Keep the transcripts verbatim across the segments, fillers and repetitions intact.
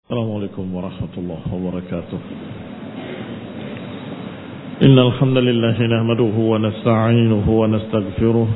السلام عليكم ورحمة الله وبركاته. إن الحمد لله نحمده ونستعينه ونستغفره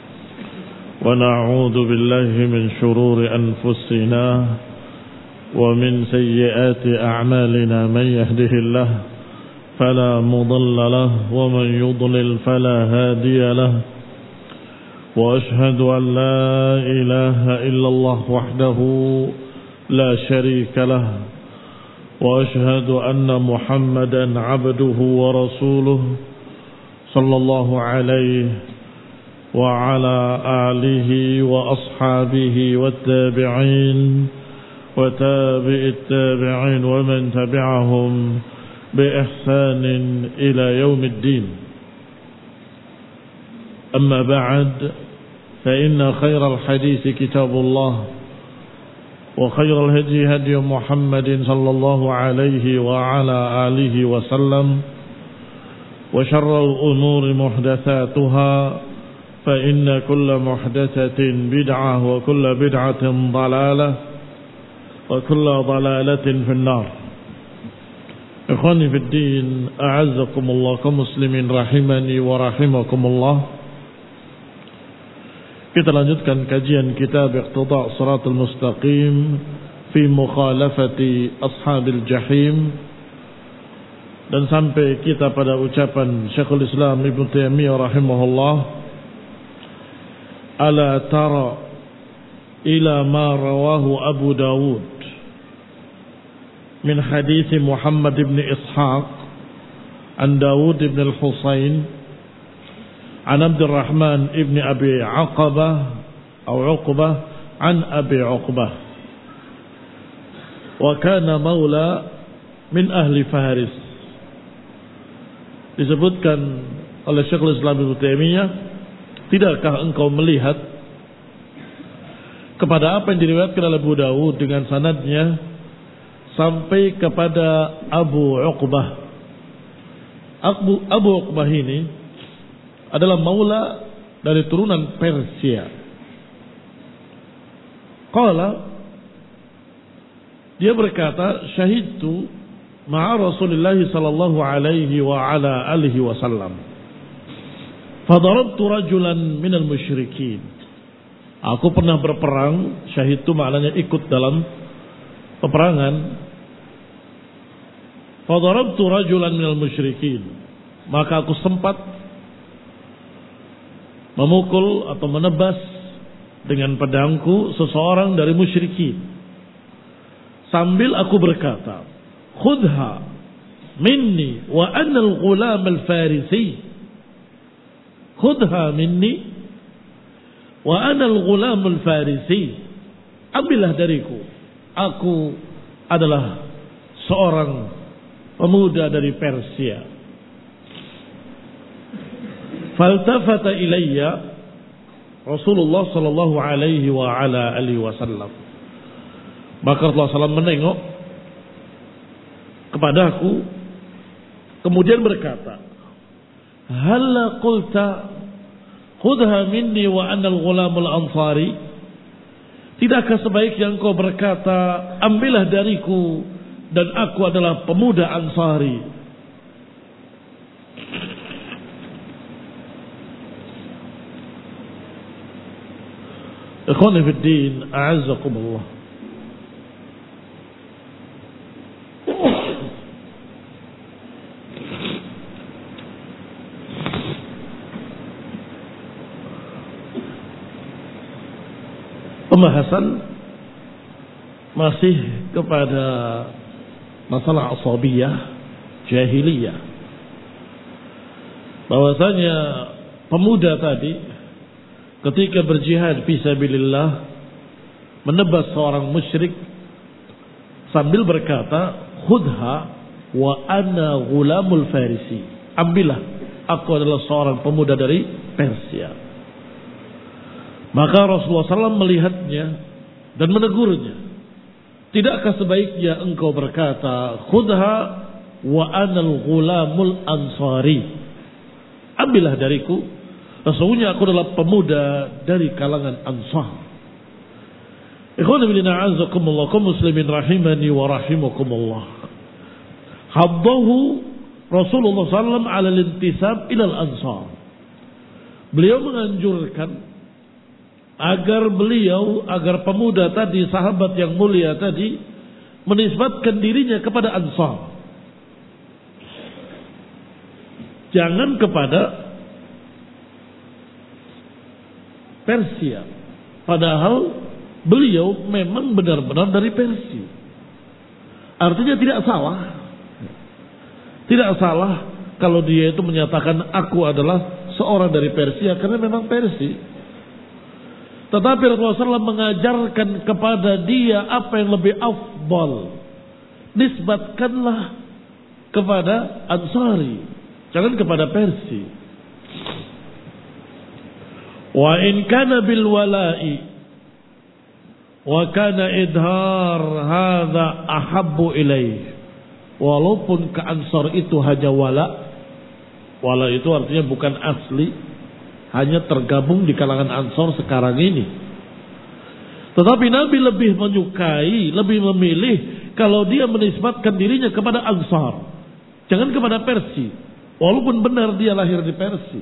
ونعوذ بالله من شرور أنفسنا ومن سيئات أعمالنا. من يهده الله فلا مضل له ومن يضلل فلا هادي له، وأشهد أن لا إله إلا الله وحده لا شريك له، وأشهد أن محمدا عبده ورسوله صلى الله عليه وعلى آله وأصحابه والتابعين وتابع التابعين ومن تبعهم بإحسان إلى يوم الدين. أما بعد، فإن خير الحديث كتاب الله، وخير الهدي هدي محمد صلى الله عليه وعلى آله وسلم، وشر الأمور محدثاتها، فإن كل محدثة بدعة وكل بدعة ضلالة وكل ضلالة في النار. إخواني في الدين، أعزكم الله كمسلمين رحمني ورحمكم الله. Kita lanjutkan kajian kitab Iqtida' Shiratal Mustaqim fi mukhalafati ashabil jahim, dan sampai kita pada ucapan Syekhul Islam Ibnu Taimiyah rahimahullah, ala tara ila ma rawahu Abu Dawud min hadits Muhammad ibn Ishaq an Dawud ibn al-Husayn عن عبد الرحمن ابن أبي عقبة أو عقبة عن أبي عقبة، وكان مولى من أهل فارس. Disebutkan oleh Syekhul Islam Ibnu Taimiyah, tidakkah engkau melihat kepada apa yang diriwayatkan oleh Abu Dawud dengan sanadnya sampai kepada Abu Uqbah. Abu, Abu Uqbah ini adalah maula dari turunan Persia. Qala, dia berkata, syahidtu ma'a Rasulullah sallallahu alaihi wa ala alihi wasallam, fadarabtu rajulan minal musyrikin. Aku pernah berperang, syahidtu maknanya ikut dalam peperangan. Fadarabtu rajulan minal musyrikin, maka aku sempat memukul atau menebas dengan pedangku seseorang dari musyrikin, sambil aku berkata, khudha minni wa ana al-ghulam al-farisi, khudha minni wa ana al-ghulam al-farisi, ambillah dariku, aku adalah seorang pemuda dari Persia. Faltafata ilayya Rasulullah sallallahu alaihi wa ala alihi wasallam. Maka Rasulullah sallallahu alaihi wasallam menengok kepadaku, kemudian berkata, halla qulta khudha minni wa ana al-ghulamul ansari. Tidakkah sebaiknya engkau berkata, ambillah dariku dan aku adalah pemuda Ansari. Ikhwani fid din, a'azzakumullah. Pembahasan masih kepada masalah asabiyah jahiliyah, bahwasanya pemuda tadi ketika berjihad fisabilillah menebas seorang musyrik sambil berkata, khudha wa ana ghulamul farisi, ambillah, aku adalah seorang pemuda dari Persia. Maka Rasulullah sallallahu alaihi wasallam melihatnya dan menegurnya, tidakkah sebaiknya engkau berkata, khudha wa ana al-ghulamul ansari, ambillah dariku, sesungguhnya aku adalah pemuda dari kalangan Ansar. Ikhwan fillah a'azakumullah, kaum muslimin rahimani wa rahimakumullah. Haddahu Rasulullah sallallahu alaihi wasallam ala al-intisab ila al-ansar. Beliau menganjurkan agar beliau, agar pemuda tadi, sahabat yang mulia tadi, menisbatkan dirinya kepada Ansar. Jangan kepada Persia. Padahal beliau memang benar-benar dari Persia. Artinya tidak salah. Tidak salah kalau dia itu menyatakan aku adalah seorang dari Persia karena memang Persia. Tetapi Rasulullah shallallahu alaihi wasallam mengajarkan kepada dia apa yang lebih afdal. Nisbatkanlah kepada Ansari, jangan kepada Persia. Wa in kana bil wala'i wa kana idhar hadza ahabbu ilaih. Walaupun ke Ansar itu hanya wala, wala itu artinya bukan asli, hanya tergabung di kalangan Ansar sekarang ini. Tetapi Nabi lebih menyukai, lebih memilih kalau dia menisbatkan dirinya kepada Ansar, jangan kepada Persia. Walaupun benar dia lahir di Persia.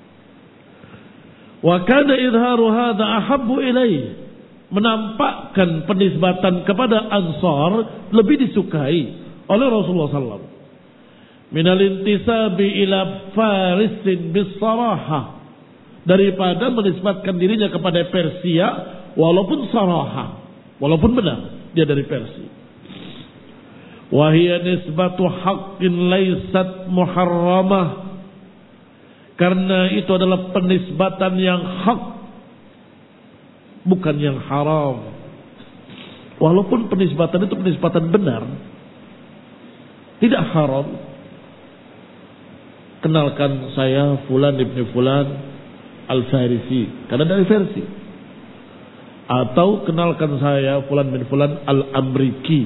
Wa kana idharu hadza ahabbu ilaih. Menampakkan penisbatan kepada Ansar lebih disukai oleh Rasulullah sallallahu alaihi wasallam. Minal intisabi ila Farisin bisaraha. Daripada menisbatkan dirinya kepada Persia walaupun saraha, walaupun benar dia dari Persia. Wa hiya nisbatu haqqin laysat muharramah. Karena itu adalah penisbatan yang hak, bukan yang haram. Walaupun penisbatan itu penisbatan benar, tidak haram. Kenalkan saya Fulan ibni Fulan Al-Farisi, karena dari versi. Atau kenalkan saya Fulan bin Fulan Al-Amriki.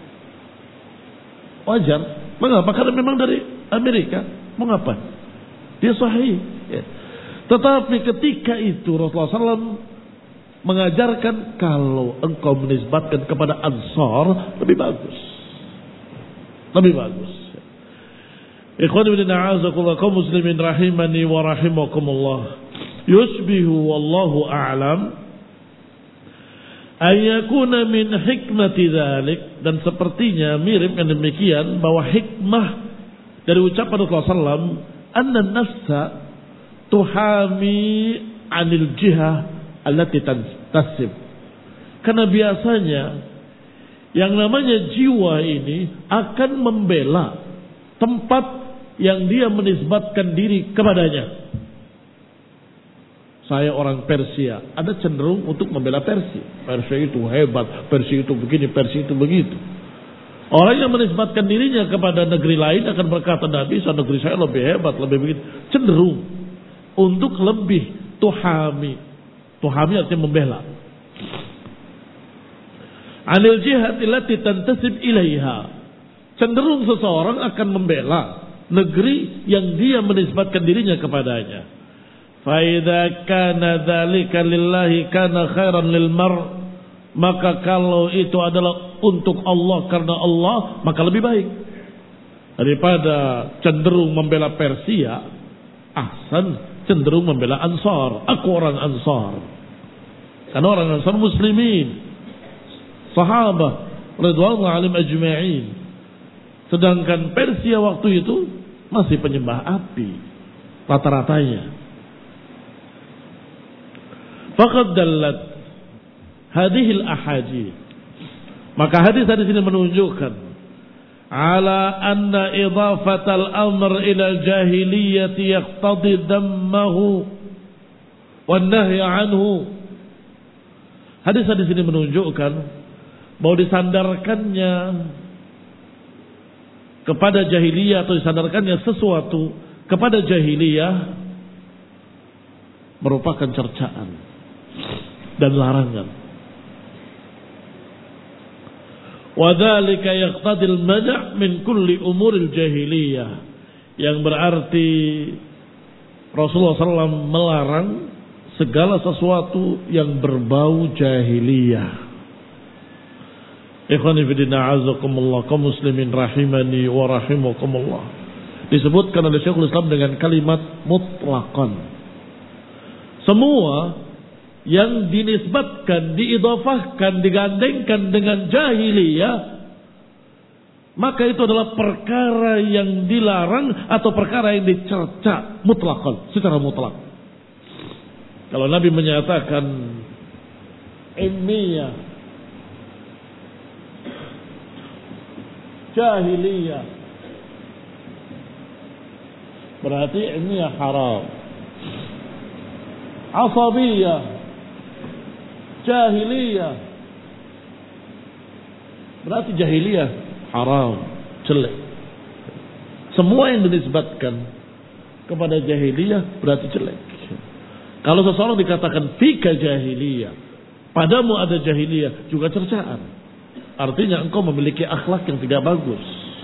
Wajar. Mengapa? Karena memang dari Amerika. Mengapa? Dia sahih. Ya. Tetapi ketika itu Rasulullah sallallahu alaihi wasallam mengajarkan kalau engkau menisbatkan kepada Ansar lebih bagus. Lebih bagus. Ikhwan ibn a'azakullah, kaum muslimin rahimani wa rahimakumullah. Yusbihu wallahu a'lam ayakuna min hikmati dzalik, dan sepertinya mirip yang demikian bahwa hikmah dari ucapan Rasulullah sallallahu alaihi wasallam anna nafsa tuhami anil jihah allati tasib. Karena biasanya yang namanya jiwa ini akan membela tempat yang dia menisbatkan diri kepadanya. Saya orang Persia, ada cenderung untuk membela Persia. Persia itu hebat, Persia itu begini, Persia itu begitu. Orang yang menisbatkan dirinya kepada negeri lain akan berkata, tidak bisa, negeri saya lebih hebat, lebih begitu. Cenderung untuk lebih tuhami. Tuhami artinya membela. Anil jihad allati tantasib ilaiha. Cenderung seseorang akan membela negeri yang dia menisbatkan dirinya kepadanya. Fa idza kana dzalika lillahi kana khairan lil mar', maka kalau itu adalah untuk Allah, karena Allah, maka lebih baik daripada cenderung membela Persia. Ahsan, cenderung membela Ansar. Aku orang Ansar, karena orang Ansar muslimin, sahabat radhiyallahu anhum ajma'in. Sedangkan Persia waktu itu masih penyembah api rata-ratanya. Faqad dallat hadhil ahadits, maka hadis-hadis ini menunjukkan ala anna idhafatal amr ila jahiliyyati yaqtadi dammahu wan nahy anhu. Hadis-hadis ini menunjukkan bahwa disandarkannya kepada jahiliyah atau disandarkannya sesuatu kepada jahiliyah merupakan cercaan dan larangan. Wa dzalika yaqtadil man' min kulli umuril jahiliyah, yang berarti Rasulullah sallallahu alaihi wasallam melarang segala sesuatu yang berbau jahiliyah. Ikhwani fillah a'azakumullah, kaum muslimin rahimani wa rahimakumullah. Disebutkan oleh Syekhul Islam dengan kalimat mutlaqan. Semua yang dinisbatkan, diidhafahkan, digandengkan dengan jahiliyah, maka itu adalah perkara yang dilarang atau perkara yang dicerca mutlaqan, secara mutlak. Kalau Nabi menyatakan ilmiah, jahiliyah, berarti ilmiah haram. Asabiyah, jahiliyah, berarti jahiliyah haram, jelek. Semua yang dinisbatkan kepada jahiliyah berarti jelek. Kalau seseorang dikatakan fika jahiliyah, padamu ada jahiliyah, juga cercaan. Artinya engkau memiliki akhlak yang tidak bagus.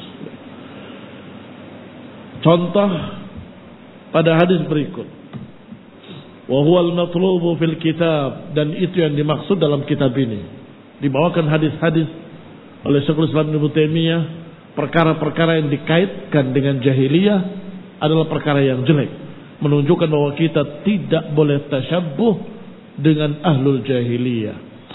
Contoh pada hadis berikut. Wa huwal matlubu fil kitab, dan itu yang dimaksud dalam kitab ini. Dibawakan hadis-hadis oleh Syekhul Islam Ibnu Taimiyah, perkara-perkara yang dikaitkan dengan jahiliyah adalah perkara yang jelek, menunjukkan bahwa kita tidak boleh tasyabbuh dengan ahlul jahiliyah.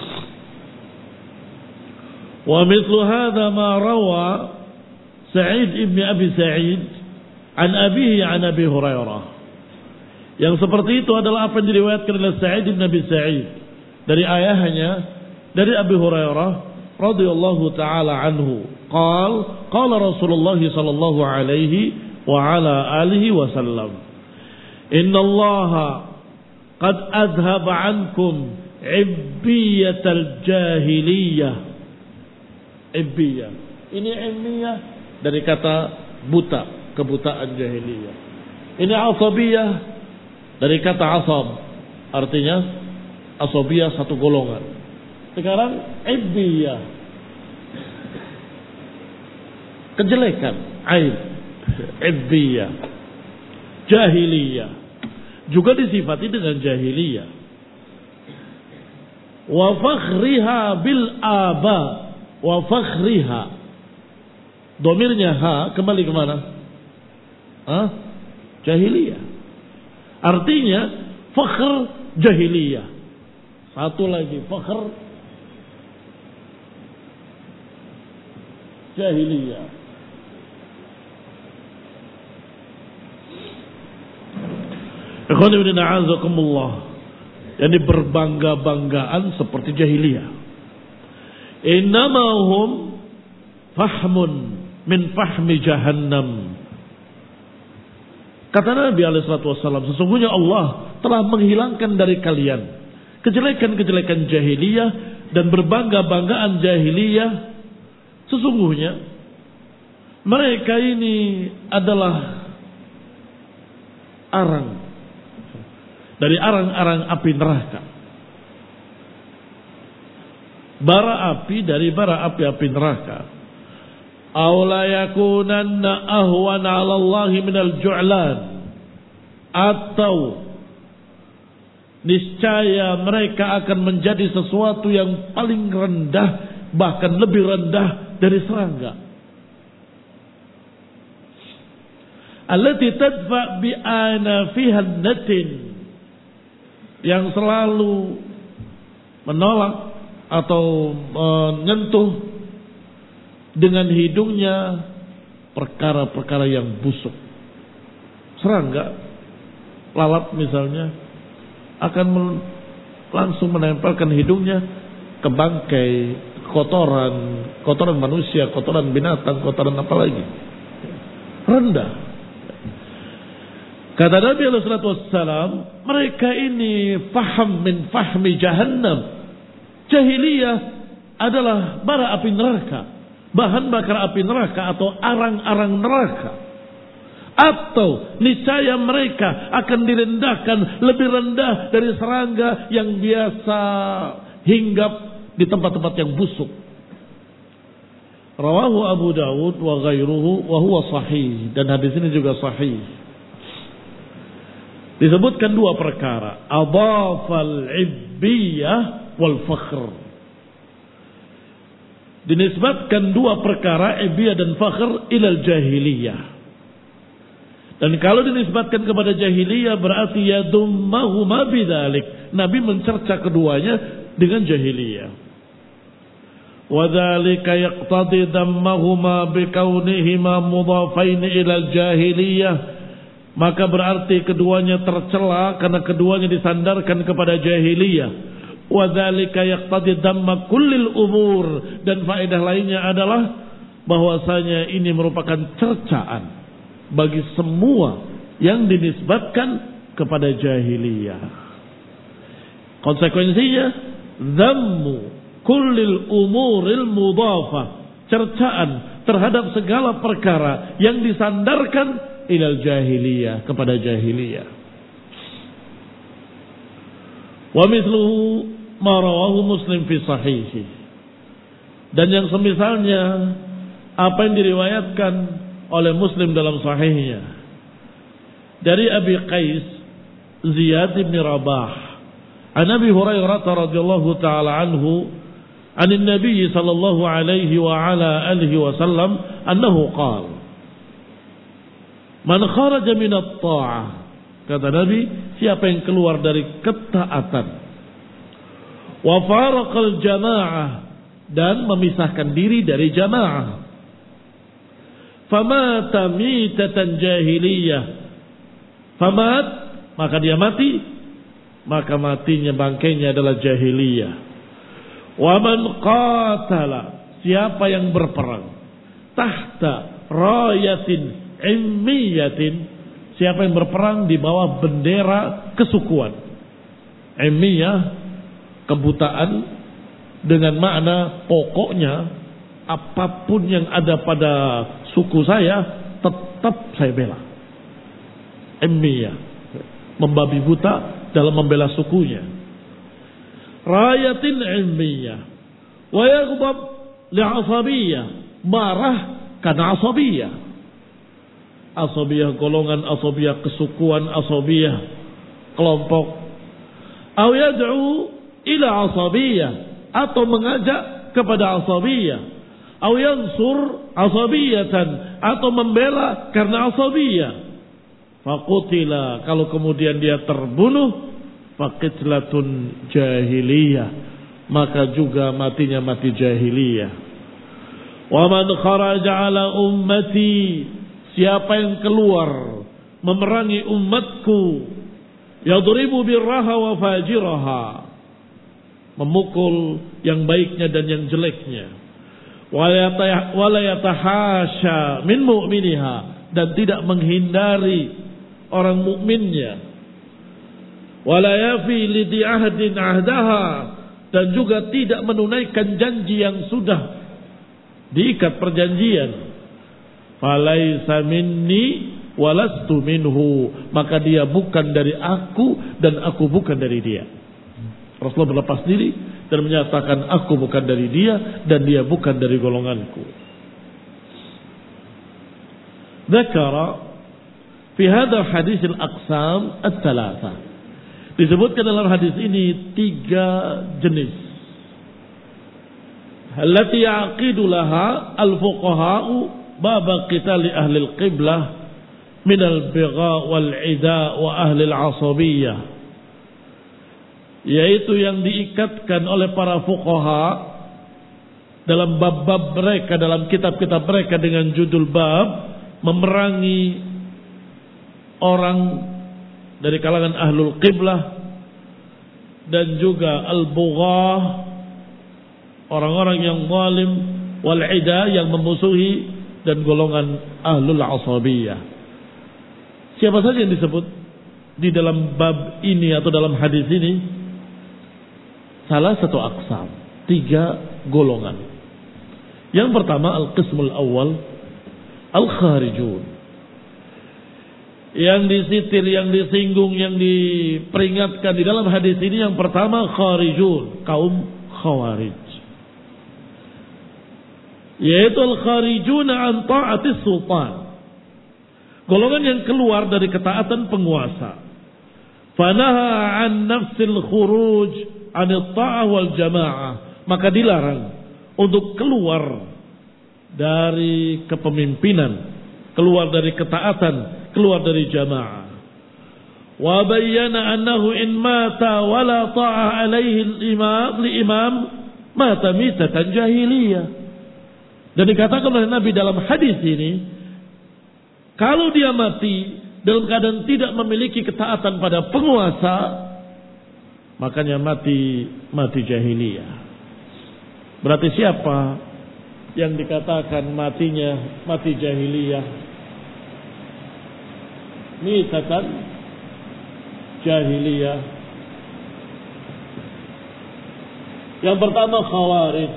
Wa mithlu hadha ma rawa Sa'id ibn Abi Sa'id an abihi an Abi Hurairah. Yang seperti itu adalah apa yang diriwayatkan oleh Sa'id ibn Abi Sa'id dari ayahnya, dari Abi Hurairah radhiyallahu taala anhu. Qal qala Rasulullah sallallahu alaihi wa ala alihi wasallam, inna Allah qad adhaba ankum ibbiyatal jahiliyah. Ibbiyah ini ilmiah dari kata buta, kebutaan jahiliyah. Ini asabiyah dari kata asab, artinya asabiyah satu golongan. Sekarang ibbiyah, kejelekan, aib. Ibbiyah, jahiliyah juga disifati dengan jahiliyah. Wa fakhriha bil aba, wa fakhriha, domirnya ha kembali kemana? Hah? Jahiliyah. Artinya fakhr jahiliyah. Satu lagi fakhr jahiliyah. Ikhwan ibn a'azakumullah, yani berbangga-banggaan seperti jahiliyah. Innamahum fahmun min fahmi jahannam. Kata Nabi alaihi salatu wassalam, sesungguhnya Allah telah menghilangkan dari kalian kejelekan-kejelekan jahiliyah dan berbangga-banggaan jahiliyah. Sesungguhnya mereka ini adalah arang dari arang-arang api neraka, bara api dari bara api-api neraka. Aw la yakunanna ahwan 'ala Allah minal ju'lan, atau niscaya mereka akan menjadi sesuatu yang paling rendah, bahkan lebih rendah dari serangga. Allati tadfa bi anafiha natin, yang selalu menolak atau menyentuh dengan hidungnya perkara-perkara yang busuk. Serangga, lalat misalnya, akan men- langsung menempelkan hidungnya ke bangkai, kotoran, kotoran manusia, kotoran binatang, kotoran apa lagi. Rendah. Kata Nabi alaihi salatu wassalam, mereka ini faham min fahmi jahannam. Jahiliyah adalah bara api neraka, bahan bakar api neraka atau arang-arang neraka. Atau niscaya mereka akan direndahkan lebih rendah dari serangga yang biasa hinggap di tempat-tempat yang busuk. Rawahu Abu Dawud wa ghairuhu wa huwa sahih, dan hadis ini juga sahih. Disebutkan dua perkara, adhafal ibbiyah wal fakhr. dinisbatkan dua perkara ibiyah dan fakhr ilal jahiliyah. Dan kalau dinisbatkan kepada jahiliyah berarti yadummahuma bidzalik. Nabi mencerca keduanya dengan jahiliyah. Wa dzalika yaqtadi dammahuma bikaunihima mudhafain ilal jahiliyah. Maka berarti keduanya tercela karena keduanya disandarkan kepada jahiliyah. Wa dzalika yaqtadi damma kullil umur, dan faedah lainnya adalah bahwasanya ini merupakan cercaan bagi semua yang dinisbatkan kepada jahiliyah. Konsekuensinya dzammu kullil umuril mudhafah, cercaan terhadap segala perkara yang disandarkan ilal jahiliyah, kepada jahiliyah. Wa mithluhu ma rawahu Muslim fi sahihi, dan yang semisalnya apa yang diriwayatkan oleh Muslim dalam sahihnya dari Abi Qais Ziyad bin Rabah an Abi Hurairah radhiyallahu taala anhu an Nabi sallallahu alaihi wa ala alihi wasallam annahu qala man kharaja min at-ta'ah, kata Nabi, siapa yang keluar dari ketaatan, wa faraqal jamaah, dan memisahkan diri dari jamaah, famata mitatan jahiliyah, famat, maka dia mati, maka matinya bangkainya adalah jahiliyah. Wa man qatala, siapa yang berperang, tahta rayatin immiyatin, siapa yang berperang di bawah bendera kesukuan. Immiyah, kebutaan, dengan makna pokoknya apapun yang ada pada suku saya tetap saya bela. Immiyah, membabi buta dalam membela sukunya. Rayatin immiyah wa yaghdab li'asabiyah, marah karena asabiyah. Asabiyah golongan, asabiyah kesukuan, asabiyah kelompok. Aw yad'u ila asabiyah, atau mengajak kepada asabiyah. Aw yansur asabiyatan, atau membela karena asabiyah. Faqutila, kalau kemudian dia terbunuh, faqitlatun jahiliyah, maka juga matinya mati jahiliyah. Wa man kharaja ala ummati, siapa yang keluar memerangi umatku, yadribu birraha wa fajiraha, memukul yang baiknya dan yang jeleknya, wala yatahasha min mu'miniha, dan tidak menghindari orang mukminnya, wala yafi li ahdin ahdaha, dan juga tidak menunaikan janji yang sudah diikat perjanjian. Falaisa minni walastu minhu, maka dia bukan dari aku dan aku bukan dari dia. Rasulullah berlepas diri dan menyatakan aku bukan dari dia dan dia bukan dari golonganku. Dzakara fi hadzal hadis al-aqsam ats-tsalatsa, disebutkan dalam hadis ini tiga jenis allati yaqidu laha al-fuqaha'u baba qitali ahli al-qiblah min al-bigha wal-'ida wa ahli al-'asabiyah, yaitu yang diikatkan oleh para fuqaha dalam bab-bab mereka, dalam kitab-kitab mereka dengan judul bab memerangi orang dari kalangan ahlul qiblah, dan juga al-bughah, orang-orang yang zalim, wal-'ida, yang memusuhi, dan golongan ahlul asabiyah. Siapa saja yang disebut di dalam bab ini atau dalam hadis ini? Salah satu aqsam, tiga golongan. Yang pertama al-qismul awal, al-kharijun, yang disitir, yang disinggung, yang diperingatkan di dalam hadis ini. Yang pertama kharijun, kaum khawarij, yaitu al-kharijuna an ta'atis sultan, golongan yang keluar dari ketaatan penguasa. Fanaha an nafsil khuruj an ta'ah wal jamaah, maka dilarang untuk keluar dari kepemimpinan, keluar dari ketaatan, keluar dari jamaah. Wa bayyana annahu in mata wala ta'a alaihi al-imam li imam mata mitatan jahiliyah. Dan dikatakan oleh Nabi dalam hadis ini, kalau dia mati dalam keadaan tidak memiliki ketaatan pada penguasa, makanya mati mati jahiliyah. Berarti siapa yang dikatakan matinya mati jahiliyah? Mitatan jahiliyah. Yang pertama Khawarij.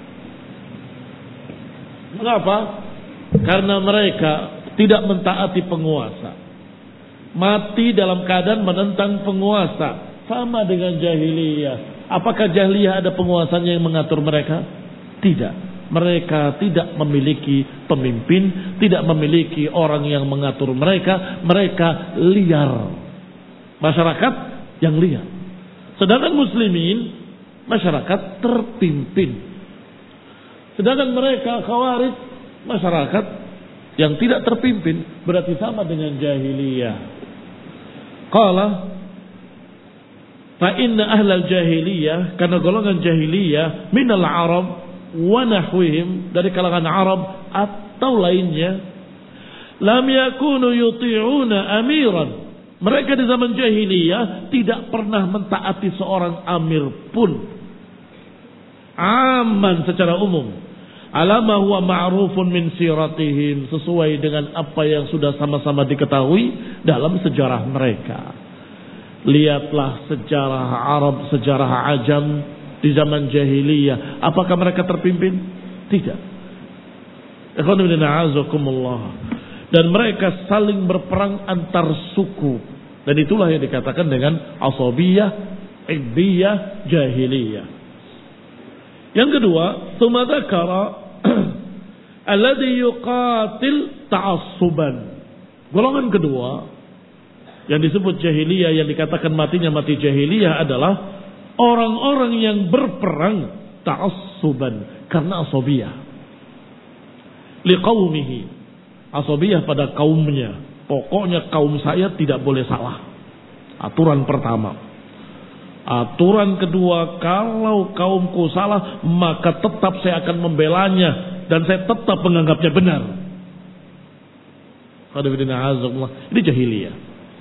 Mengapa? Karena mereka tidak mentaati penguasa. Mati dalam keadaan menentang penguasa. Sama dengan jahiliyah. Apakah jahiliyah ada penguasanya yang mengatur mereka? Tidak. Mereka tidak memiliki pemimpin, tidak memiliki orang yang mengatur mereka. Mereka liar. Masyarakat yang liar. Sedangkan muslimin, masyarakat terpimpin. Sedangkan mereka Khawarij, masyarakat yang tidak terpimpin. Berarti sama dengan jahiliyah. Qala fa inna ahlal jahiliyah, karena golongan jahiliyah minal Arab wa nahwihim, dari kalangan Arab atau lainnya, lam yakunu yuti'una amiran. Mereka di zaman jahiliyah tidak pernah mentaati seorang amir pun. Aman secara umum. Alama huwa ma'rufun min siratihim, sesuai dengan apa yang sudah sama-sama diketahui dalam sejarah mereka. Lihatlah sejarah Arab, sejarah Ajam di zaman jahiliyah. Apakah mereka terpimpin? Tidak. Dan mereka saling berperang antar suku. Dan itulah yang dikatakan dengan asabiyah, iqdiyah, jahiliyah. Yang kedua, tsumma dzakara alladhi yuqatil ta'assuban. Golongan kedua yang disebut jahiliyah, yang dikatakan matinya mati jahiliyah, adalah orang-orang yang berperang ta'assuban karena asabiyah. Liqaumihi, asabiyah pada kaumnya. Pokoknya kaum saya tidak boleh salah. Aturan pertama. Aturan kedua, kalau kaumku salah, maka tetap saya akan membelanya dan saya tetap menganggapnya benar. Ini jahiliyah.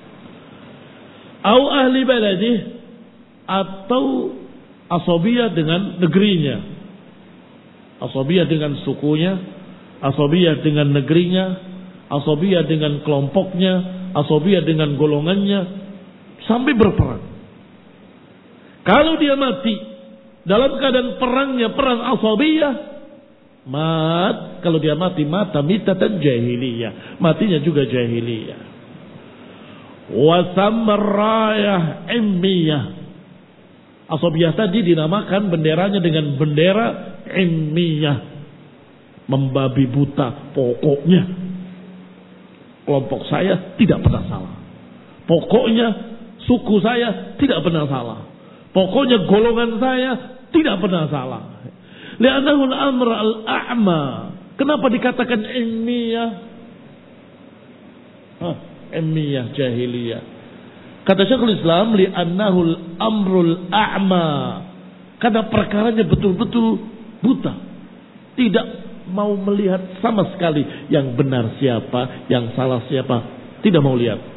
Au ahli baladih, atau asabiyah dengan negerinya. Asabiyah dengan sukunya, asabiyah dengan negerinya, asabiyah dengan kelompoknya, asabiyah dengan golongannya, sampai berperang. Kalau dia mati dalam keadaan perangnya, perang asabiyah, mat, kalau dia mati mata mitatan jahiliyah, matinya juga jahiliyah. Wa thamma rayah immiyah. Asabiyah tadi dinamakan benderanya dengan bendera immiyah, membabi buta. Pokoknya kelompok saya tidak pernah salah. Pokoknya suku saya tidak pernah salah. Pokoknya golongan saya tidak pernah salah. Li'annahu al-amr al-a'ma. Kenapa dikatakan immiyah? Hah, immiyah jahiliyah. Kata Syekhul Islam, li'annahu al-amrul a'ma. Karena perkaranya betul-betul buta. Tidak mau melihat sama sekali yang benar siapa, yang salah siapa. Tidak mau lihat.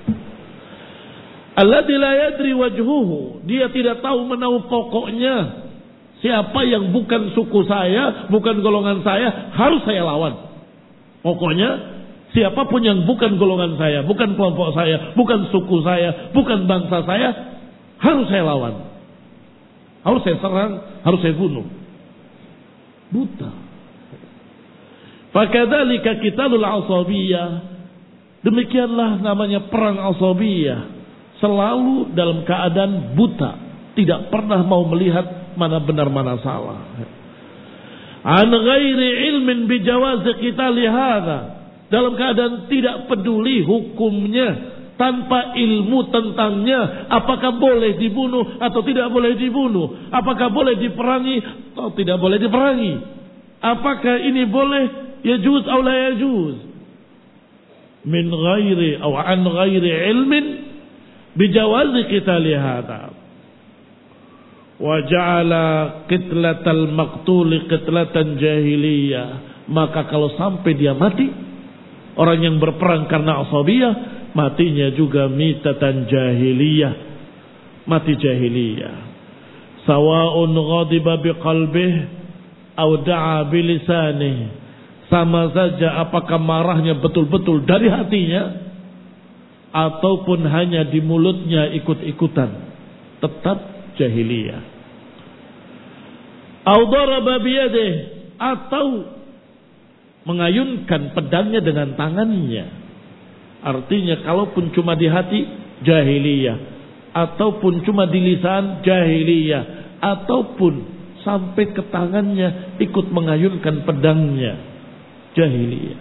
Alladzi la yadri wajhuhu, dia tidak tahu menahu pokoknya. Siapa yang bukan suku saya, bukan golongan saya, harus saya lawan. Pokoknya siapapun yang bukan golongan saya, bukan kelompok saya, bukan suku saya, bukan bangsa saya, harus saya lawan. Harus saya serang, harus saya bunuh. Buta. Fakadzalika qitalul asabiyah. Demikianlah namanya perang asabiyah. Selalu dalam keadaan buta, tidak pernah mau melihat mana benar mana salah. An ghairi ilmin bi jawaz qital hadza, dalam keadaan tidak peduli hukumnya, tanpa ilmu tentangnya, apakah boleh dibunuh atau tidak boleh dibunuh, apakah boleh diperangi oh, tidak boleh diperangi. Apakah ini boleh yajuz atau la yajuz? Min ghairi atau an ghairi ilmin bijawazi qitali hadha. Wa ja'ala qitlatal maqtuli qitlatan jahiliyah. Maka kalau sampai dia mati, orang yang berperang karena asabiyah, matinya juga mitatan jahiliyah, mati jahiliyah. Sawa'un ghadiba biqalbih aw da'a bilisanih. Sama saja apakah marahnya betul-betul dari hatinya ataupun hanya di mulutnya ikut-ikutan, tetap jahiliyah. Aw daraba biyadihi, atau mengayunkan pedangnya dengan tangannya. Artinya kalaupun cuma di hati, jahiliyah. Ataupun cuma di lisan, jahiliyah. Ataupun sampai ke tangannya ikut mengayunkan pedangnya, jahiliyah.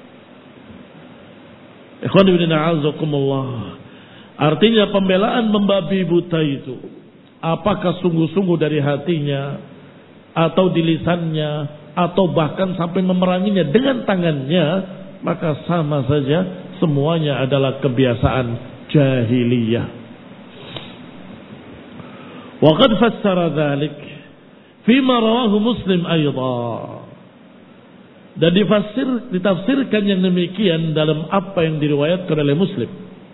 Ikhwan ibn a'azakumullah. Artinya pembelaan membabi buta itu, apakah sungguh-sungguh dari hatinya, atau di lisannya, atau bahkan sampai memeranginya dengan tangannya, maka sama saja, semuanya adalah kebiasaan jahiliyah. Wa qad fassara dzalik fima rawahu Muslim aidan. Dan difasir, ditafsirkan yang demikian dalam apa yang diriwayatkan oleh Muslim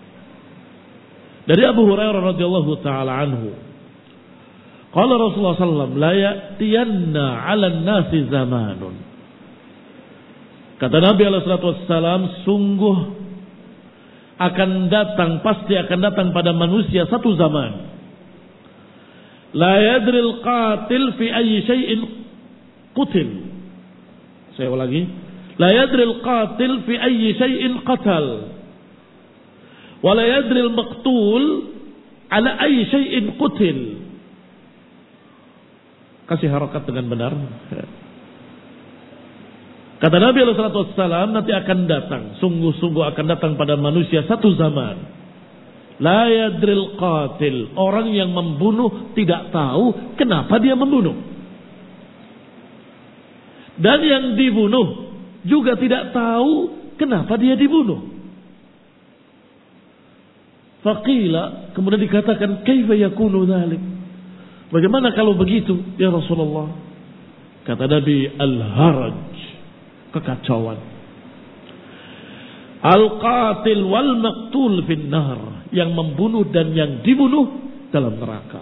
dari Abu Hurairah radhiyallahu taala anhu. Qala Rasulullah sallallahu alaihi wasallam, la ya'tiyanna 'alan nasi zamanun. Kata Nabi alaihi salatu wassalam, sungguh akan datang, pasti akan datang pada manusia satu zaman. La yadri al-qatil fi ayyi shay'in qutil. Saya ulangi. La yadri al-qatil fi ayyi shay'in qatal. Wa la yadri al-maqtul ala ayyi shay'in qutil. Kasih harakat dengan benar. Kata Nabi alaihi salatu wassalam, nanti akan datang, sungguh-sungguh akan datang pada manusia satu zaman. La yadril qatil, orang yang membunuh tidak tahu kenapa dia membunuh. Dan yang dibunuh juga tidak tahu kenapa dia dibunuh. Faqila, kemudian dikatakan, kaifa yakunu dzalik? Bagaimana kalau begitu ya Rasulullah? Kata Nabi, al-haraj, kekacauan. Al-qatil wal maqtul finnar, yang membunuh dan yang dibunuh dalam neraka.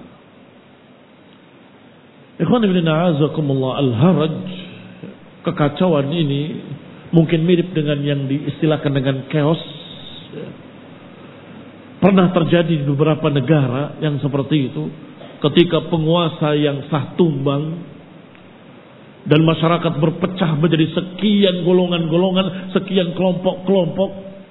Ikhwan ibn a'azakumullah, al-haraj, kekacauan ini mungkin mirip dengan yang diistilahkan dengan chaos. Pernah terjadi di beberapa negara yang seperti itu. Ketika penguasa yang sah tumbang dan masyarakat berpecah menjadi sekian golongan-golongan, sekian kelompok-kelompok.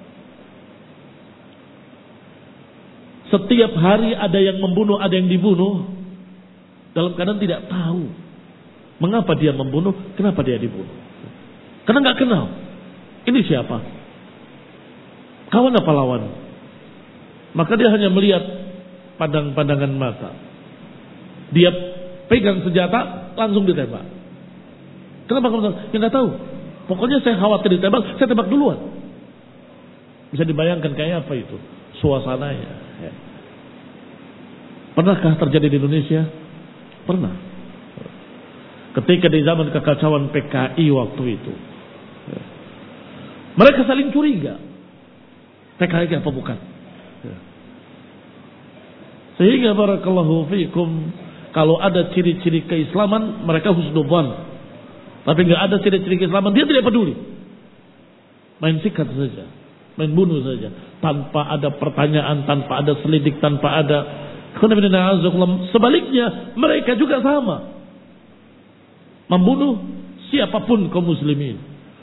Setiap hari ada yang membunuh, ada yang dibunuh, dalam keadaan tidak tahu mengapa dia membunuh, kenapa dia dibunuh. Karena nggak kenal. Ini siapa? Kawan apa lawan? Maka dia hanya melihat pandang-pandangan mata. Dia pegang senjata, langsung ditembak. Kenapa kamu tahu? Ya nggak tahu. Pokoknya saya khawatir ditembak, saya tembak duluan. Bisa dibayangkan kayak apa itu suasananya. Ya. Pernahkah terjadi di Indonesia? Pernah. Ketika di zaman kekacauan P K I waktu itu, ya. Mereka saling curiga. P K I apa bukan? Ya. Sehingga barakallahu fiikum, kalau ada ciri-ciri keislaman, mereka husnudzan. Tapi nggak ada ciri-ciri keislaman, dia tidak peduli. Main sikat saja, main bunuh saja, tanpa ada pertanyaan, tanpa ada selidik, tanpa ada. Sebaliknya, mereka juga sama, membunuh siapapun kaum muslimin.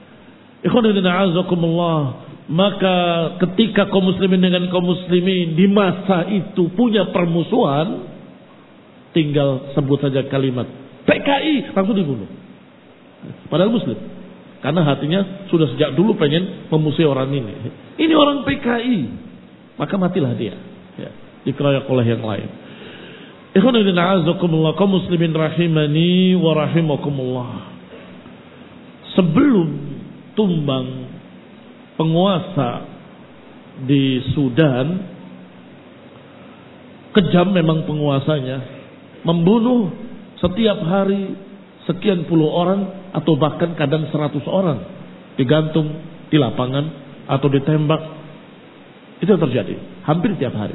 Maka ketika kaum muslimin dengan kaum muslimin di masa itu punya permusuhan, tinggal sebut saja kalimat P K I, langsung dibunuh. Padahal muslim. Karena hatinya sudah sejak dulu pengen memusuhi orang ini. Ini orang P K I. Maka matilah dia. Ya, dikeroyok oleh yang lain. Ikhwanuddin a'azakumullah, kaum muslimin rahimani wa rahimakumullah. Sebelum tumbang penguasa di Sudan, kejam memang penguasanya, membunuh setiap hari sekian puluh orang atau bahkan kadang seratus orang, digantung di lapangan atau ditembak. Itu terjadi hampir tiap hari.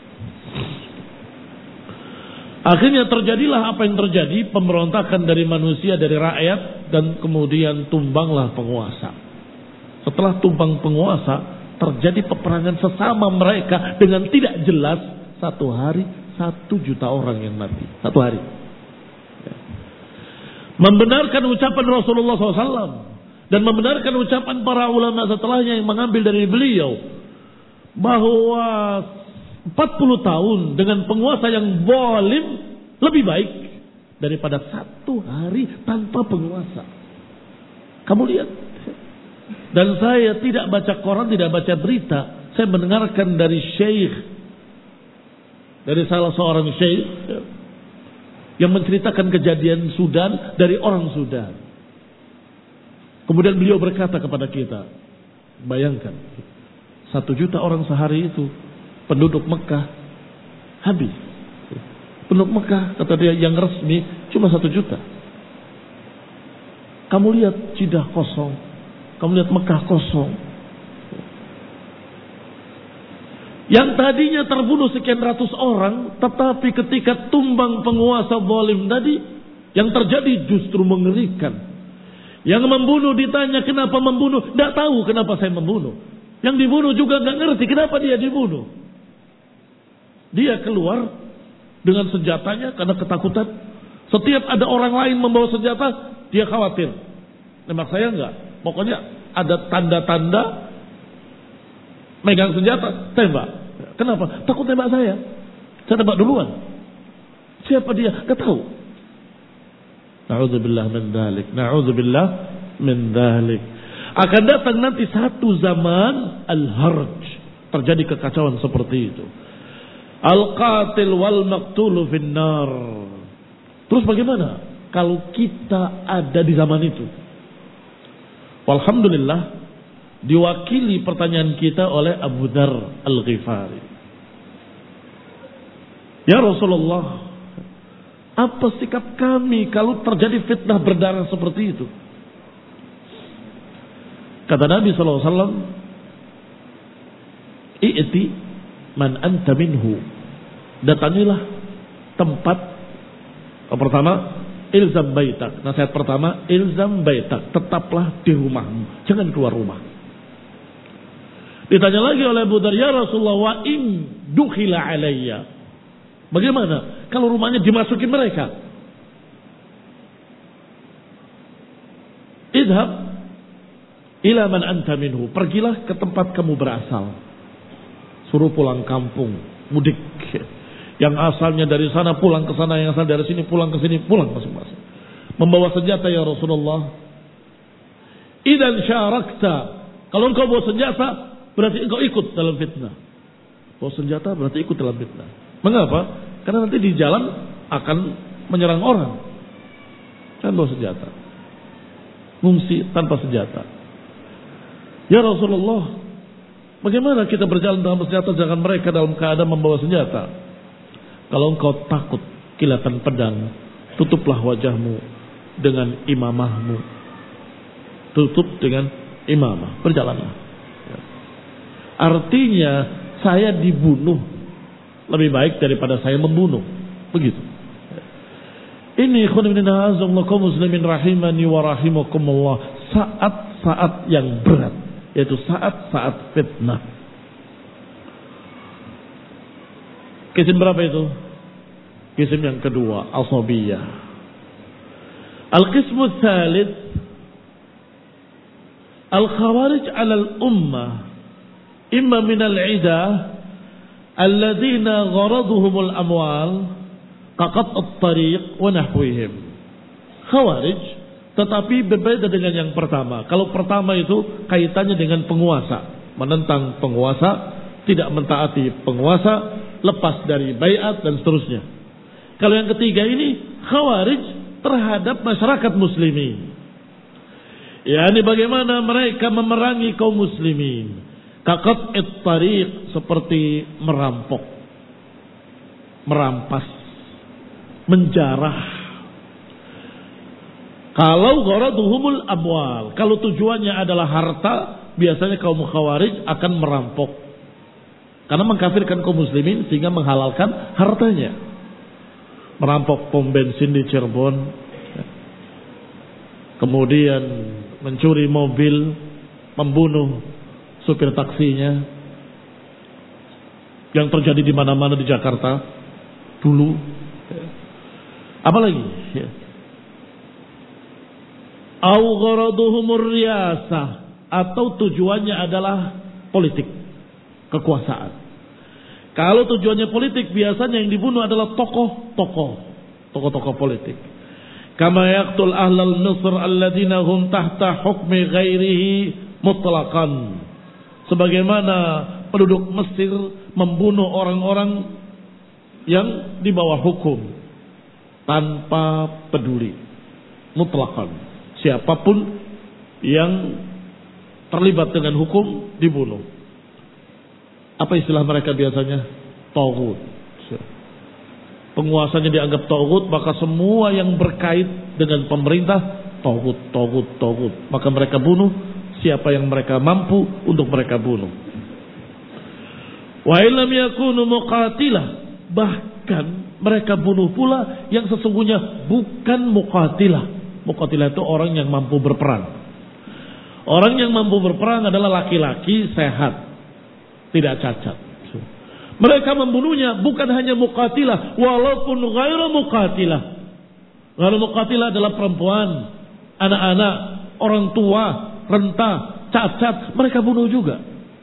Akhirnya terjadilah apa yang terjadi, pemberontakan dari manusia, dari rakyat, dan kemudian tumbanglah penguasa. Setelah tumbang penguasa, terjadi peperangan sesama mereka dengan tidak jelas. Satu hari satu juta orang yang mati, satu hari. Membenarkan ucapan Rasulullah shallallahu alaihi wasallam dan membenarkan ucapan para ulama setelahnya yang mengambil dari beliau bahwa empat puluh tahun dengan penguasa yang zalim lebih baik daripada satu hari tanpa penguasa. Kamu lihat. Dan saya tidak baca koran, tidak baca berita. Saya mendengarkan dari syekh, dari salah seorang syekh yang menceritakan kejadian Sudan dari orang Sudan. Kemudian beliau berkata kepada kita, bayangkan satu juta orang sehari itu penduduk Mekah habis. Penduduk Mekah kata dia yang resmi cuma satu juta. Kamu lihat Jeddah kosong, kamu lihat Mekah kosong. Yang tadinya terbunuh sekian ratus orang, tetapi ketika tumbang penguasa zalim tadi, yang terjadi justru mengerikan. Yang membunuh ditanya kenapa membunuh, tidak tahu kenapa saya membunuh. Yang dibunuh juga nggak ngerti kenapa dia dibunuh. Dia keluar dengan senjatanya karena ketakutan. Setiap ada orang lain membawa senjata, dia khawatir. Nembak saya enggak. Pokoknya ada tanda-tanda megang senjata, tembak. Kenapa? Takut tembak saya. Saya tembak duluan. Siapa dia? Enggak tahu. Na'udzubillah min dzalik. Na'udzubillah min dzalik. Akan datang nanti satu zaman al-harj. Terjadi kekacauan seperti itu. Al-qatil wal maqtulu finnar. Terus bagaimana kalau kita ada di zaman itu? Alhamdulillah diwakili pertanyaan kita oleh Abu Dzar Al-Ghifari. Ya Rasulullah, apa sikap kami kalau terjadi fitnah berdarah seperti itu? Kata Nabi sallallahu alaihi wasallam, "I'ti man anta minhu." Datangilah tempat oh, pertama ilzam baitak. Nasihat pertama, ilzam baitak, tetaplah di rumahmu, jangan keluar rumah. Ditanya lagi oleh Abu Dzar, "Ya Rasulullah, wa in dukhila alayya." Bagaimana kalau rumahnya dimasuki mereka? Idhab ila man anta minhu. Pergilah ke tempat kamu berasal. Suruh pulang kampung, mudik. Yang asalnya dari sana pulang ke sana, yang asal dari sini pulang ke sini, pulang masing-masing. Membawa senjata ya Rasulullah. Idan syarakta. Kalau engkau bawa senjata, berarti engkau ikut dalam fitnah. Bawa senjata berarti ikut dalam fitnah. Mengapa? Karena nanti di jalan akan menyerang orang. Kan bawa senjata. Ngungsi tanpa senjata. Ya Rasulullah, bagaimana kita berjalan dalam senjata jangan mereka dalam keadaan membawa senjata? Kalau engkau takut kilatan pedang, tutuplah wajahmu dengan imamahmu. Tutup dengan imamah. Berjalanlah. Artinya saya dibunuh lebih baik daripada saya membunuh. Begitu. Ini khonibina azamullah kaum muslimin rahimani wa rahimakumullah. Saat-saat yang berat. Yaitu saat-saat fitnah. Kisim berapa itu? Kisim yang kedua, asabiyah. Al-qismu tsalits, al-khawarij 'ala al-ummah imma min al-'idah alladziina gharaduhum al-amwal qaqat at-tariq wa nahwihim. Khawarij tetapi berbeda dengan yang pertama. Kalau pertama itu kaitannya dengan penguasa, menentang penguasa, tidak mentaati penguasa, lepas dari baiat dan seterusnya. Kalau yang ketiga ini khawarij terhadap masyarakat muslimin. Ya, ini bagaimana mereka memerangi kaum muslimin. Kaqat'it tariq, seperti merampok, merampas, menjarah. Kalau gharaduhumul amwal, kalau tujuannya adalah harta, biasanya kaum khawarij akan merampok. Karena mengkafirkan kaum muslimin sehingga menghalalkan hartanya. Merampok pom bensin di Cirebon, kemudian mencuri mobil, membunuh supir taksinya, yang terjadi di mana-mana di Jakarta dulu. Apalagi? Ya. Au gharaduhumur riyasah, atau tujuannya adalah politik, kekuasaan. Kalau tujuannya politik, biasanya yang dibunuh adalah tokoh-tokoh, tokoh-tokoh politik. Kama yaqtul ahlal Misr alladzina hum tahta hukmi ghairihi mutlaqan. Sebagaimana penduduk Mesir membunuh orang-orang yang di bawah hukum tanpa peduli, mutlaqan. Siapapun yang terlibat dengan hukum dibunuh. Apa istilah mereka biasanya? Taghut. Penguasanya dianggap taghut, maka semua yang berkait dengan pemerintah taghut, taghut, taghut. Maka mereka bunuh siapa yang mereka mampu untuk mereka bunuh. Wa illam yakunu muqatilah, bahkan mereka bunuh pula yang sesungguhnya bukan muqatilah. Muqatilah itu orang yang mampu berperang. Orang yang mampu berperang adalah laki-laki sehat, tidak cacat. Mereka membunuhnya bukan hanya muqatilah, walaupun ghairu muqatilah. Ghairu muqatilah adalah perempuan, anak-anak, orang tua, renta, cacat, mereka bunuh juga.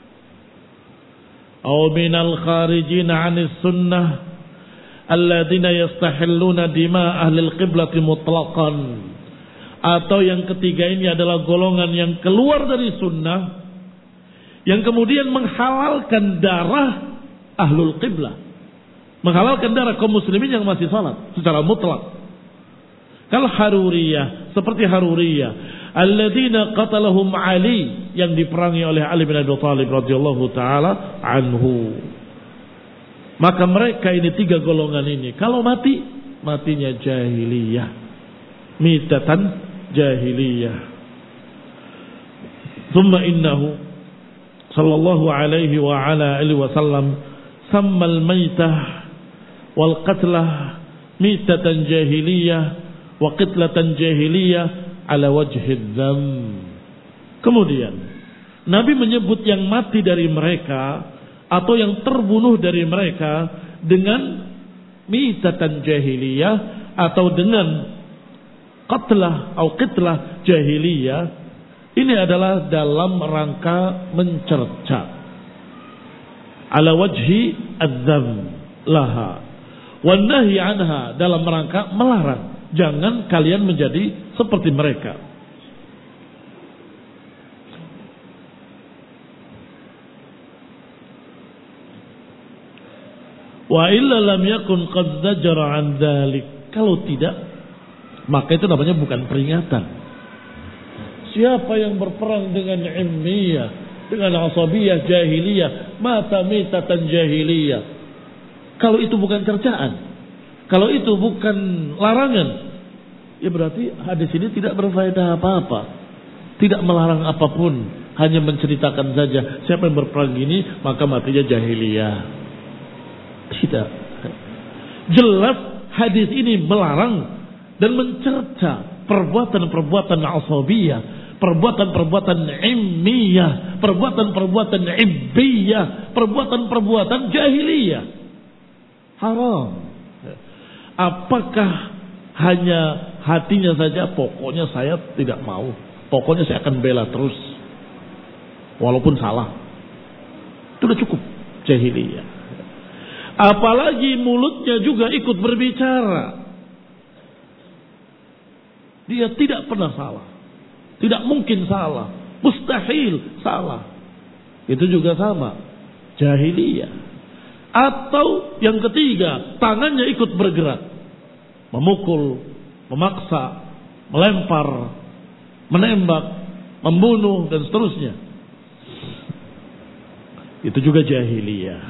Aw minal kharijina 'anis sunnah alladziina yastahilluna dima ahli al-qiblati mutlaqan. Atau yang ketiga ini adalah golongan yang keluar dari sunnah, yang kemudian menghalalkan darah ahlul qiblah, menghalalkan darah kaum muslimin yang masih salat secara mutlak. Kal Haruriyah, seperti Haruriyah, alladzina qatalahum Ali, yang diperangi oleh Ali bin Abi Thalib radhiyallahu taala anhu. Maka mereka ini tiga golongan ini, kalau mati, matinya jahiliyah, mitatan jahiliyah. Thumma innahu sallallahu alaihi wa ala alihi wasallam sammal maitah wal qatlah mitatan jahiliyah wa qitlatan jahiliyah ala wajhi dzam. Kemudian Nabi menyebut yang mati dari mereka atau yang terbunuh dari mereka dengan mitatan jahiliyah atau dengan qatlah atau qitlah jahiliyah. Ini adalah dalam rangka mencerca, ala wajhi adzam laha wan nahi anha, dalam rangka melarang, jangan kalian menjadi seperti mereka. Wa illa lam yakun qad zajara an dzalik, kalau tidak maka itu namanya bukan peringatan. Siapa yang berperang dengan immiyah, dengan asabiyah jahiliyah, mata mitatan jahiliyah. Kalau itu bukan cercaan, kalau itu bukan larangan, ya berarti hadis ini tidak berfaedah apa-apa, tidak melarang apapun, hanya menceritakan saja siapa yang berperang ini maka matinya jahiliyah. Tidak. Jelas hadis ini melarang dan mencerca perbuatan-perbuatan asabiyah, perbuatan-perbuatan immiyah, perbuatan-perbuatan ibbiyah, perbuatan-perbuatan jahiliyah. Haram. Apakah hanya hatinya saja, pokoknya saya tidak mau, pokoknya saya akan bela terus walaupun salah, itu sudah cukup jahiliyah. Apalagi mulutnya juga ikut berbicara, dia tidak pernah salah, tidak mungkin salah, mustahil salah, itu juga sama jahiliyah. Atau yang ketiga, tangannya ikut bergerak, memukul, memaksa, melempar, menembak, membunuh dan seterusnya. Itu juga jahiliyah.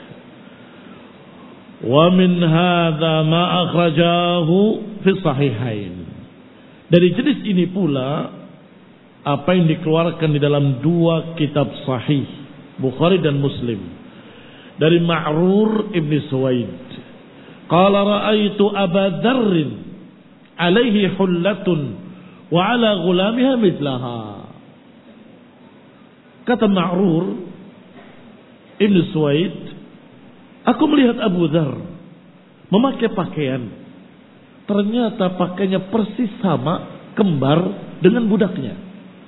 Wa min hadza ma akhrajahu fi sahihain. Dari jenis ini pula apa yang dikeluarkan di dalam dua kitab sahih, Bukhari dan Muslim, dari Ma'rur ibn Suwaid. Qala ra'aitu Aba Dzarr alaihi hullatun wa ala ghulamiha mithlaha. Kata Ma'rur ibn Suwaid, aku melihat Abu Dzarr memakai pakaian, ternyata pakaiannya persis sama, kembar dengan budaknya.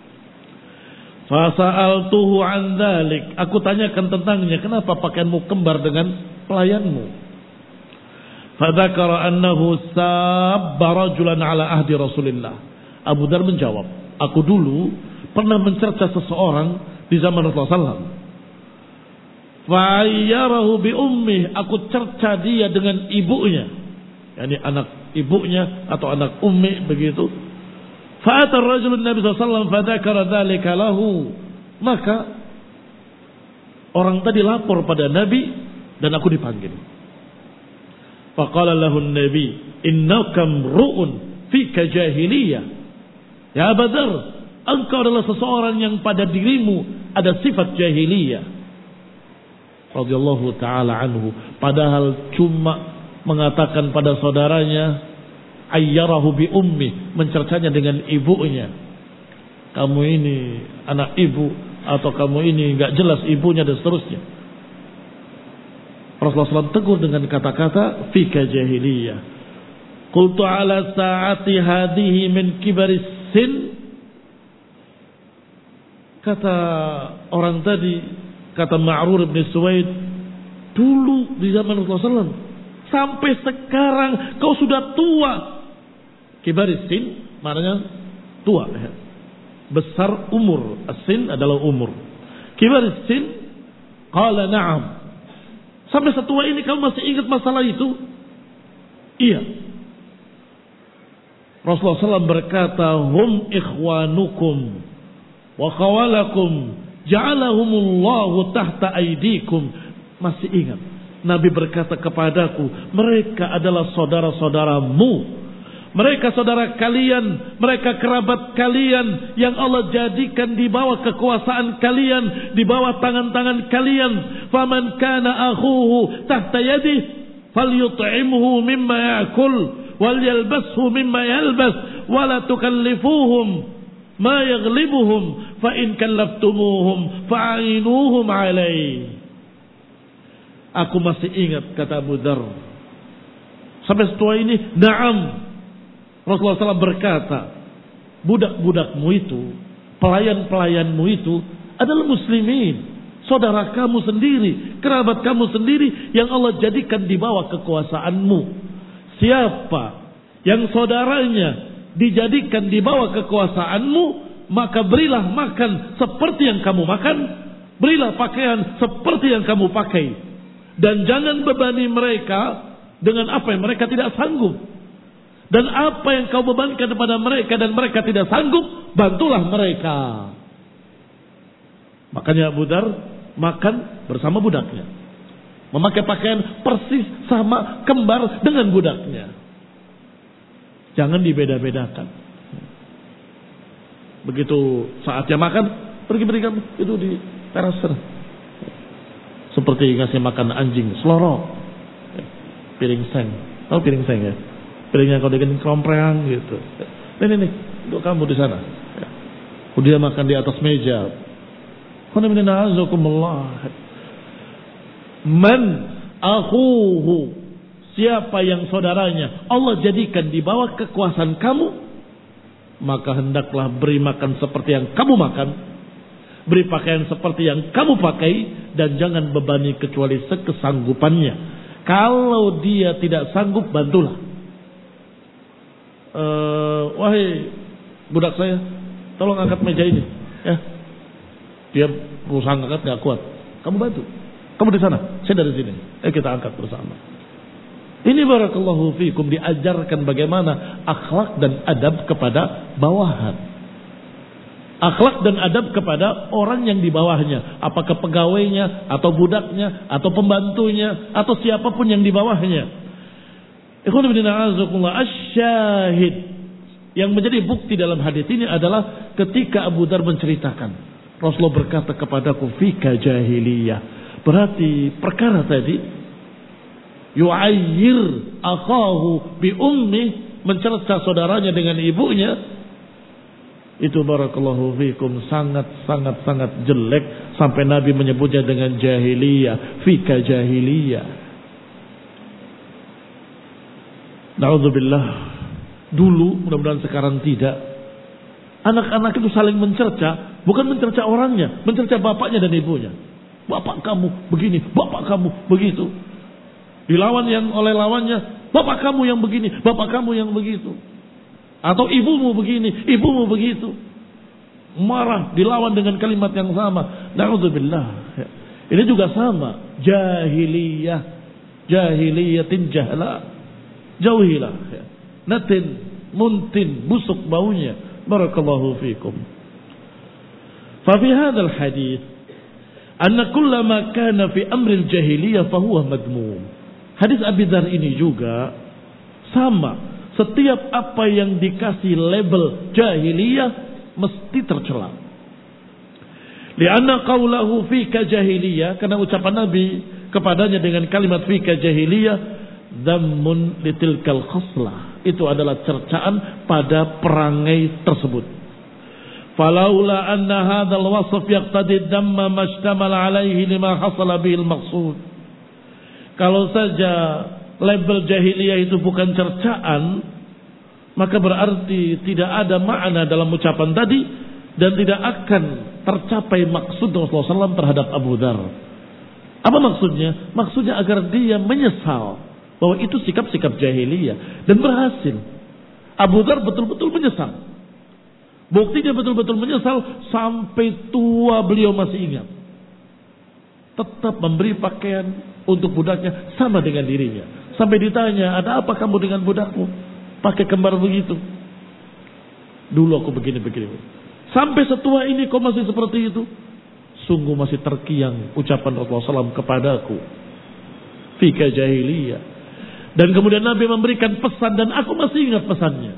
Fasa'altuhu an dzalik, aku tanyakan tentangnya, kenapa pakaianmu kembar dengan pelayanmu? Fadzakara annahu sabba rajulan ala ahdi Rasulillah. Abu Dzarr menjawab, aku dulu pernah mencerca seseorang di zaman Rasulullah sallallahu alaihi wasallam. Fa'ayyarahu bi ummi, aku cerca dia dengan ibunya, yakni anak ibunya atau anak ummi begitu. Fa'ata ar-rajulun Nabi sallallahu alaihi wasallam fadzakara dzalika lahu, maka orang tadi lapor pada Nabi dan aku dipanggil. Faqala lahu an-nabi innaka mru'un fika jahiliyah ya Abu Dzarr, engkau adalah seseorang yang pada dirimu ada sifat jahiliyah. Radhiyallahu ta'ala anhu, padahal cuma mengatakan pada saudaranya, ayyarahu bi ummi, mencercanya dengan ibunya. Kamu ini anak ibu, atau kamu ini enggak jelas ibunya dan seterusnya. Rasulullah shallallahu alaihi wasallam tegur dengan kata-kata fika jahiliyah. Qultu ala sa'ati hadhihi min kibaris sin. Kata orang tadi, kata Ma'rur bin Suwaid, dulu di zaman Rasulullah shallallahu alaihi wasallam sampai sekarang kau sudah tua. Kibarisin maknanya tua, besar umur. As-sin adalah umur. Kibarisin, qala na'am. Sampai setua ini kamu masih ingat masalah itu? Iya. Rasulullah shallallahu alaihi wasallam berkata, hum ikhwanukum wa khawalakum ja'alahumullahu tahta aidikum. Masih ingat Nabi berkata kepadaku, mereka adalah saudara-saudaramu, mereka saudara kalian, mereka kerabat kalian yang Allah jadikan di bawah kekuasaan kalian, di bawah tangan-tangan kalian. Faman kana akhuhu tahta yadihi falyut'imhu mimma ya'kul wal yalbashu mimma yalbas wa la tukallifuhum ma yaghlibuhum fa in kallaftumuhum fa'inuhum alaihi. Aku masih ingat kata Abu Dzarr, sampai setua ini, na'am. Rasulullah shallallahu alaihi wasallam berkata, budak-budakmu itu, pelayan-pelayanmu itu adalah muslimin, saudara kamu sendiri, kerabat kamu sendiri yang Allah jadikan di bawah kekuasaanmu. Siapa yang saudaranya dijadikan di bawah kekuasaanmu, maka berilah makan seperti yang kamu makan, berilah pakaian seperti yang kamu pakai. Dan jangan bebani mereka dengan apa yang mereka tidak sanggup. Dan apa yang kau bebankan kepada mereka dan mereka tidak sanggup, bantulah mereka. Makanya Abu Dzarr makan bersama budaknya, memakai pakaian persis sama, kembar dengan budaknya. Jangan dibeda-bedakan. Begitu saatnya makan, pergi berikan itu di teras sana. Seperti ngasih makan anjing, selorok, piring seng. Tahu piring seng ya? Piringnya kau bikin komprang gitu. Ini nih, untuk kamu di sana. Dia makan di atas meja. Man akhuhu, siapa yang saudaranya Allah jadikan di bawah kekuasaan kamu, maka hendaklah beri makan seperti yang kamu makan, beri pakaian seperti yang kamu pakai, dan jangan bebani kecuali sekesanggupannya. Kalau dia tidak sanggup, bantulah. Uh, wahai budak saya, tolong angkat meja ini. Ya, dia berusaha angkat, nggak kuat. Kamu bantu. Kamu di sana, saya dari sini. Eh kita angkat bersama. Ini barakallahu fikum diajarkan bagaimana akhlak dan adab kepada bawahan. Akhlak dan adab kepada orang yang di bawahnya. Apakah pegawainya, atau budaknya, atau pembantunya, atau siapapun yang di bawahnya. Ikhwan fillah a'azakumullah, asy-syahid yang menjadi bukti dalam hadis ini adalah ketika Abu Dzar menceritakan, Rasulullah berkata kepadaku fika jahiliyah. Berarti perkara tadi yu'ayyir akhahu bi ummi, mencerca saudaranya dengan ibunya, itu barakallahu fikum sangat sangat sangat jelek sampai Nabi menyebutnya dengan jahiliyah, fika jahiliyah. Na'udzubillah. Dulu, mudah-mudahan sekarang tidak, anak-anak itu saling mencerca, bukan mencerca orangnya, mencerca bapaknya dan ibunya. Bapak kamu begini, bapak kamu begitu. Dilawan yang oleh lawannya, bapak kamu yang begini, bapak kamu yang begitu. Atau ibumu begini, ibumu begitu. Marah, dilawan dengan kalimat yang sama. Na'udzubillah. Ini juga sama. Jahiliyah. Jahiliyatin jahla. Jauhilah. Natin, muntin, busuk baunya. Barakallahu fikum. Fafi hadzal hadits anna kullama kana fi amril jahiliyah fahuwa madmum. Hadis Abi Dzar ini juga sama. Setiap apa yang dikasih label jahiliyah mesti tercela. Lianna qawlahu fika jahiliyah, karena ucapan Nabi kepadanya dengan kalimat fika jahiliyah, dhammun litilkal khaslah. Itu adalah cercaan pada perangai tersebut. Falaula anna hadzal wasf yaqtadi damma mashtamala alaihi lima hasala bihil maqsud. Kalau saja label jahiliyah itu bukan cercaan, maka berarti tidak ada makna dalam ucapan tadi dan tidak akan tercapai maksud Rasulullah shallallahu alaihi wasallam terhadap Abu Dzar. Apa maksudnya? Maksudnya agar dia menyesal bahwa itu sikap-sikap jahiliyah, dan berhasil. Abu Dzar betul-betul menyesal. Buktinya betul-betul menyesal sampai tua beliau masih ingat. Tetap memberi pakaian untuk budaknya sama dengan dirinya. Sampai ditanya, ada apa kamu dengan budakmu? Pakai kembar begitu. Dulu aku begini-begini. Sampai setua ini kau masih seperti itu. Sungguh masih terkiang ucapan Rasulullah shallallahu alaihi wasallam kepadaku. Fika jahiliyah. Dan kemudian Nabi memberikan pesan dan aku masih ingat pesannya.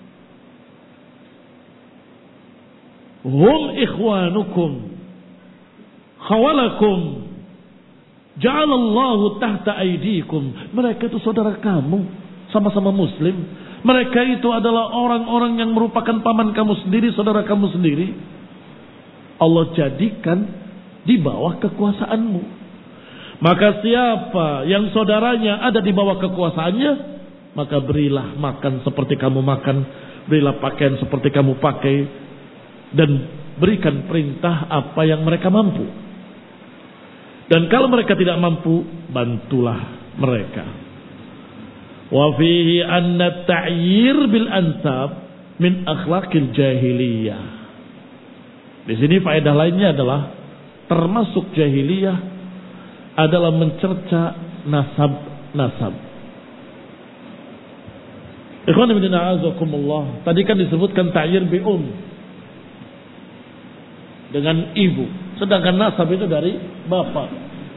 Hum ikhwanukum. Khawalakum. Ja'alallahu tahta aidikum. Mereka itu saudara kamu, sama-sama muslim. Mereka itu adalah orang-orang yang merupakan paman kamu sendiri, saudara kamu sendiri. Allah jadikan di bawah kekuasaanmu. Maka siapa yang saudaranya ada di bawah kekuasaannya, maka berilah makan seperti kamu makan, berilah pakaian seperti kamu pakai, dan berikan perintah apa yang mereka mampu. Dan kalau mereka tidak mampu, bantulah mereka. Wa fihi anna ta'yir bil ansab min akhlaqil jahiliyah. Di sini faedah lainnya adalah termasuk jahiliyah adalah mencerca nasab-nasab. Ikhwan fillah a'azakumullah. Tadi kan disebutkan ta'yir bi um, dengan ibu. Sedangkan nasab itu dari bapak.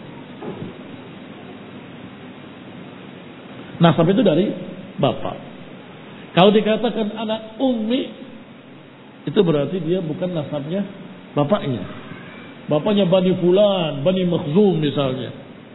Nasab itu dari bapak. Kalau dikatakan anak ummi, itu berarti dia bukan nasabnya bapaknya. Bapaknya Bani Fulan, Bani Makhzum misalnya.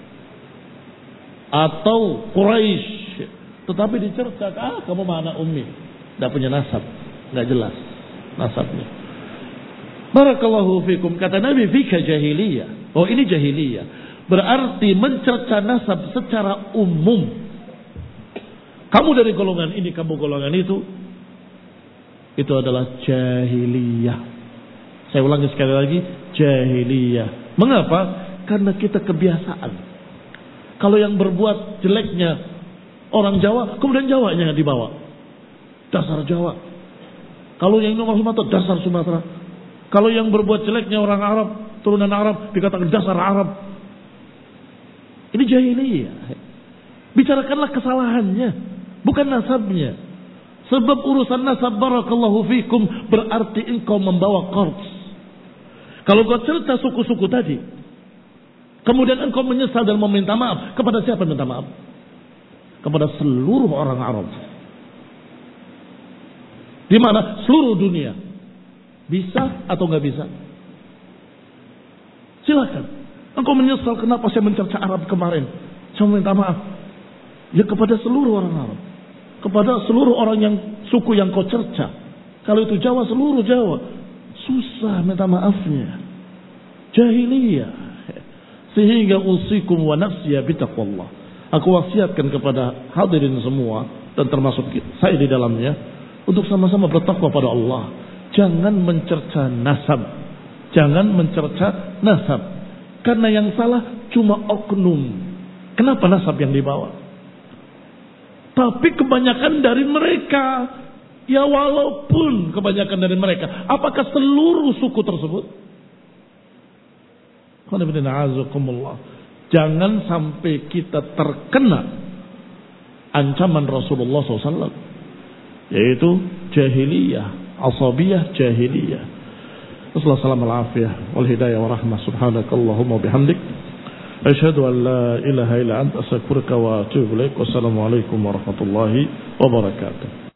Atau Quraisy. Tetapi dicerca, ah kamu mah anak ummi. Tidak punya nasab. Tidak jelas nasabnya. Barakallahu fikum, kata Nabi fika jahiliyah. Oh ini jahiliyah. Berarti mencerca nasab secara umum. Kamu dari golongan ini, kamu golongan itu. Itu adalah jahiliyah. Saya ulangi sekali lagi, jahiliyah. Mengapa? Karena kita kebiasaan. Kalau yang berbuat jeleknya orang Jawa, kemudian Jawanya dibawa. Dasar Jawa. Kalau yang orang Sumatera, dasar Sumatera. Kalau yang berbuat jeleknya orang Arab, turunan Arab, dikatakan dasar Arab. Ini jahiliyah. Bicarakanlah kesalahannya, bukan nasabnya. Sebab urusan nasab barakallahu fikum berarti engkau membawa korps. Kalau kau cerita suku-suku tadi, kemudian engkau menyesal dan meminta maaf, kepada siapa minta maaf? Kepada seluruh orang Arab. Di mana? Seluruh dunia. Bisa atau nggak bisa? Silakan. Engkau menyesal kenapa saya mencerca Arab kemarin. Saya minta maaf. Ya kepada seluruh orang Arab. Kepada seluruh orang yang suku yang kau cerca. Kalau itu Jawa, seluruh Jawa. Susah minta maafnya. Jahiliyah. Sehingga usikum wa nafsiya bitaqwallah. Aku wasiatkan kepada hadirin semua dan termasuk saya di dalamnya untuk sama-sama bertakwa pada Allah. Jangan mencerca nasab. Jangan mencerca nasab. Karena yang salah cuma oknum. Kenapa nasab yang dibawa? Tapi kebanyakan dari mereka, ya walaupun kebanyakan dari mereka, apakah seluruh suku tersebut? Jangan sampai kita terkena ancaman Rasulullah shallallahu alaihi wasallam, yaitu jahiliyah, asabiyah jahiliyah. Wassalamualaikum warahmatullahi wabarakatuh. Subhanakallahumma bihamdik. Asyhadu an la ilaha illa anta astaghfiruka wa atubu ilaik. Wassalamualaikum warahmatullahi wabarakatuh.